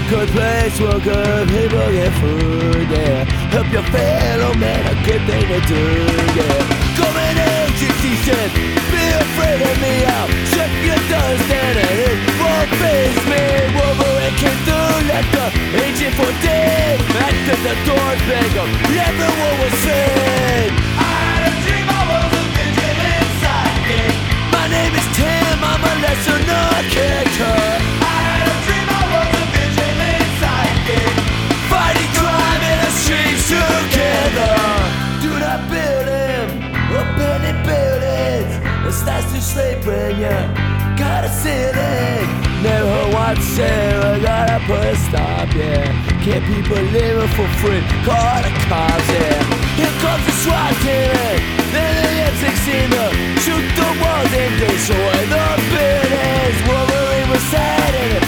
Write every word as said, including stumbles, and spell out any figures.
good place, well good people get food, yeah. Help your fellow man, a good thing to do, yeah. Government agency said, be afraid of me, I'll shut your doors down and it won't face me. Wolverine came through like the agent for day. After the doors bang up, everyone was saying, I had a dream I was a vigilant sidekick. My name is Tim, I'm a lesser known character. I had a dream I was a vigilant sidekick, fighting crime in the streets together. Do not build him, abandoned buildings. It starts to sleep when you got a ceiling. Never want to say, I gotta put a stop, yeah. Can't people living for free, call the cops, yeah. Here comes the SWAT team, then the M sixteen to shoot the walls and destroy the buildings. Wolverine was sad and